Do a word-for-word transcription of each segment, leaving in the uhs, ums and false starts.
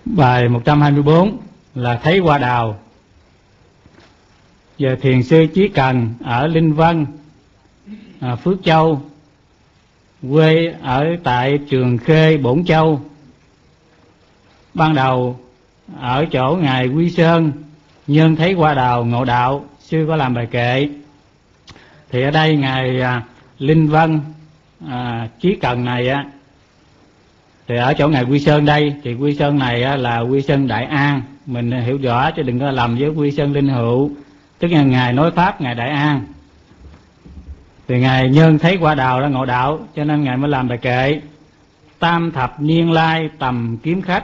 Bài một trăm hai mươi bốn là thấy hoa đào. Giờ thiền sư Chí Cần ở Linh Vân, à, Phước Châu, quê ở tại Trường Khê, Bổn Châu. Ban đầu ở chỗ ngài Quy Sơn, nhân thấy hoa đào ngộ đạo, sư có làm bài kệ. Thì ở đây ngài à, Linh Vân à, Chí Cần này á, thì ở chỗ ngài Quy Sơn đây, thì Quy Sơn này á, là Quy Sơn Đại An, mình hiểu rõ chứ đừng có lầm với Quy Sơn Linh Hữu, tức là ngài nói pháp ngài Đại An. Thì ngài nhân thấy hoa đào đã ngộ đạo, cho nên ngài mới làm bài kệ: tam thập niên lai tầm kiếm khách.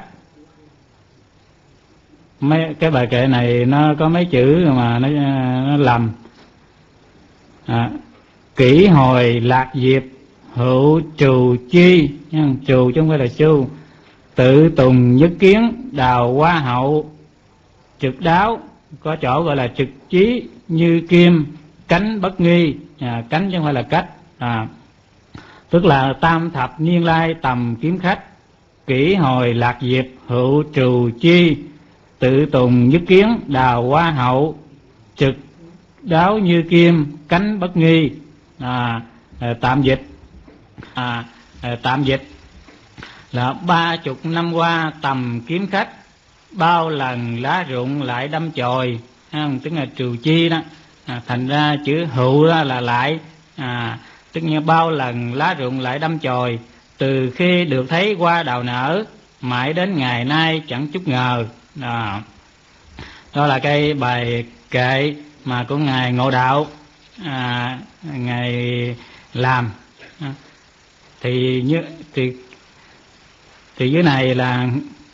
Mấy cái bài kệ này nó có mấy chữ mà nó, nó lầm. À, kỷ hồi lạc diệp hữu trù chi, trù chứ không phải là chu. Tự tùng nhất kiến đào hoa hậu, trực đáo, có chỗ gọi là trực chí như kim, cánh bất nghi, à, cánh chứ không phải là cách. À, tức là tam thập niên lai tầm kiếm khách, kỷ hồi lạc diệp hữu trù chi, tự tùng nhất kiến đào hoa hậu, trực đáo như kim, cánh bất nghi. À, tạm dịch à, tạm dịch là ba chục năm qua tầm kiếm khách, bao lần lá rụng lại đâm chồi, tức là trừ chi đó. À, thành ra chữ hữu đó là lại, à, tức như bao lần lá rụng lại đâm chồi, từ khi được thấy hoa đào nở, mãi đến ngày nay chẳng chút ngờ. À, đó là cái bài kệ mà của ngài Ngộ Đạo, à, ngài làm. À, thì như thì thì dưới này là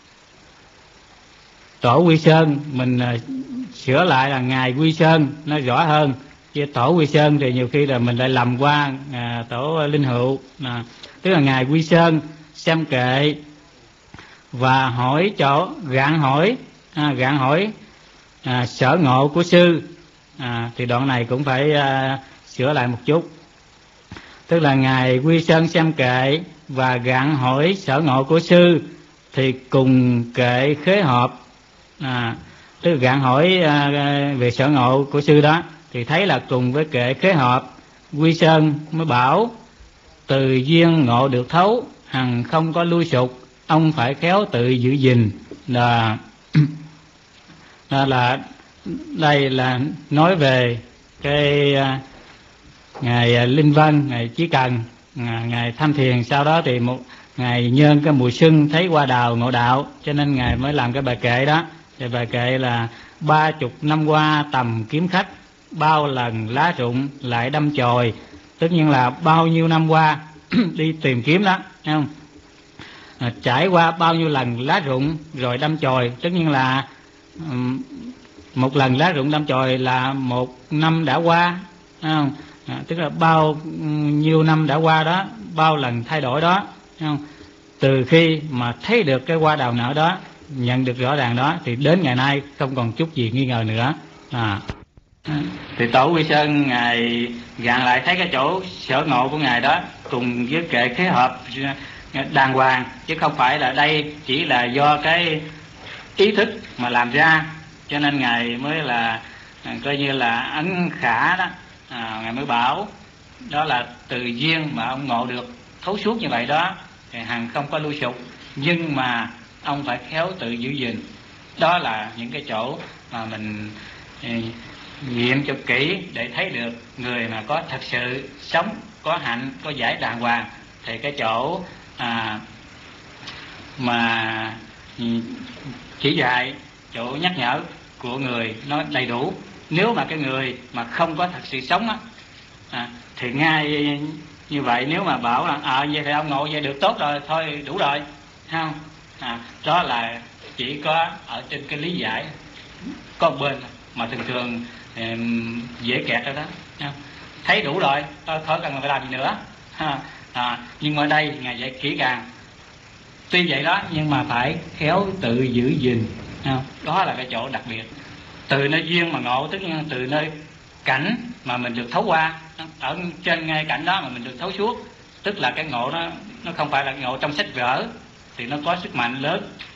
tổ Quy Sơn, mình uh, sửa lại là ngài Quy Sơn nó rõ hơn, chứ tổ Quy Sơn thì nhiều khi là mình lại lầm qua à, tổ Linh Hữu. À, tức là ngài Quy Sơn xem kệ và hỏi chỗ gạn hỏi, à, gạn hỏi à, sở ngộ của sư. À, thì đoạn này cũng phải à, sửa lại một chút. Tức là ngài Quy Sơn xem kệ và gạn hỏi sở ngộ của sư, thì cùng kệ khế hợp. À, tức là gạn hỏi à, về sở ngộ của sư đó, thì thấy là cùng với kệ khế hợp. Quy Sơn mới bảo: từ duyên ngộ được thấu, hằng không có lui sụt, ông phải khéo tự giữ gìn. Là đó là đây là nói về cái à, ngài Linh Vân, ngài Chí Cần, ngài tham thiền. Sau đó thì một ngài nhân cái mùa xuân thấy hoa đào ngộ đạo, cho nên ngài mới làm cái bài kệ đó. Thì bài kệ là ba chục năm qua tầm kiếm khách, bao lần lá rụng lại đâm chồi, tất nhiên là bao nhiêu năm qua đi tìm kiếm đó, thấy không? À, trải qua bao nhiêu lần lá rụng rồi đâm chồi, tất nhiên là um, một lần lá rụng đâm chồi là một năm đã qua, thấy không? À, tức là bao nhiêu năm đã qua đó, bao lần thay đổi đó, thấy không? Từ khi mà thấy được cái hoa đào nở đó, nhận được rõ ràng đó, thì đến ngày nay không còn chút gì nghi ngờ nữa. À, thì tổ Quy Sơn ngài gạn lại thấy cái chỗ sở ngộ của ngài đó cùng với kệ khế hợp đàng hoàng, chứ không phải là đây chỉ là do cái ý thức mà làm ra, cho nên ngài mới là coi như là ấn khả đó. À, ngài mới bảo đó là từ duyên mà ông ngộ được thấu suốt như vậy đó, thì hằng không có lui sụt, nhưng mà ông phải khéo tự giữ gìn. Đó là những cái chỗ mà mình nghiệm cho kỹ để thấy được người mà có thật sự sống, có hạnh, có giải đàng hoàng, thì cái chỗ à, mà chỉ dạy, chỗ nhắc nhở của người nó đầy đủ. Nếu mà cái người mà không có thật sự sống á, à, thì ngay như vậy nếu mà bảo là à, vậy thì ông ngộ vậy được tốt rồi, thôi đủ rồi, không? À, đó là chỉ có ở trên cái lý giải có một bên mà thường thường um, dễ kẹt rồi đó, không? Thấy đủ rồi, thôi, thôi cần phải làm gì nữa. Ha. À, nhưng mà ở đây ngài dạy kỹ càng. Tuy vậy đó, nhưng mà phải khéo tự giữ gìn, không? Đó là cái chỗ đặc biệt. Từ nơi duyên mà ngộ, tức là từ nơi cảnh mà mình được thấu qua, ở trên ngay cảnh đó mà mình được thấu suốt, tức là cái ngộ nó nó không phải là ngộ trong sách vở, thì nó có sức mạnh lớn.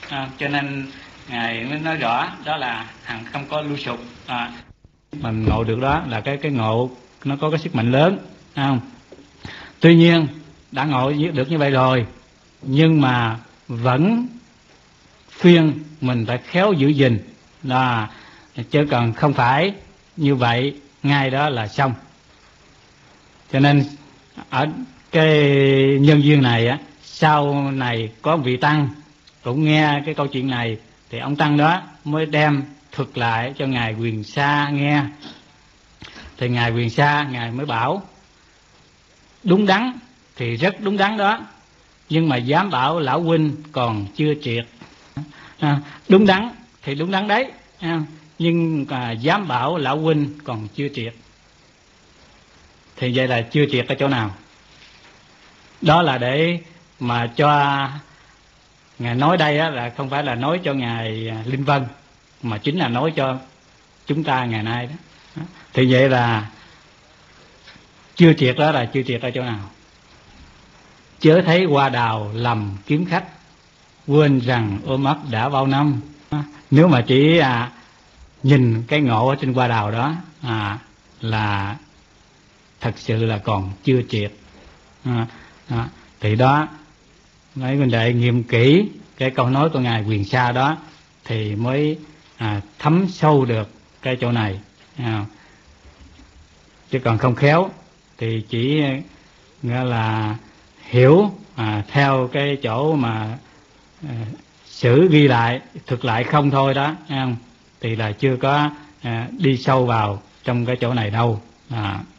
à, cho nên ngài mới nói rõ đó là hằng không có lưu sụp. À, mình ngộ được đó là cái cái ngộ nó có cái sức mạnh lớn, không? Tuy nhiên đã ngộ được như vậy rồi, nhưng mà vẫn phiên mình phải khéo giữ gìn, là chứ còn không phải như vậy ngay đó là xong. Cho nên ở cái nhân duyên này á, sau này có vị tăng cũng nghe cái câu chuyện này, thì ông tăng đó mới đem thuật lại cho ngài Quyền Sa nghe. Thì ngài Quyền Sa ngài mới bảo đúng đắn thì rất đúng đắn đó, nhưng mà dám bảo lão huynh còn chưa triệt. À, đúng đắn thì đúng đắn đấy, à, nhưng mà dám bảo lão huynh còn chưa triệt. Thì vậy là chưa triệt ở chỗ nào? Đó là để mà cho ngài nói đây á, là không phải là nói cho ngài Linh Vân, mà chính là nói cho chúng ta ngày nay đó. Thì vậy là chưa triệt đó là chưa triệt ở chỗ nào? Chớ thấy hoa đào lầm kiếm khách, quên rằng ôm ấp đã bao năm. Nếu mà chỉ à, nhìn cái ngộ ở trên hoa đào đó à, là thật sự là còn chưa triệt. À, à, thì đó mấy huynh đệ nghiệm kỹ cái câu nói của ngài Quyền Sa đó thì mới à, thấm sâu được cái chỗ này. À, chứ còn không khéo thì chỉ nghĩa là hiểu à, theo cái chỗ mà à, sử ghi lại, thực lại không thôi đó, thấy không? Thì là chưa có à, đi sâu vào trong cái chỗ này đâu. À.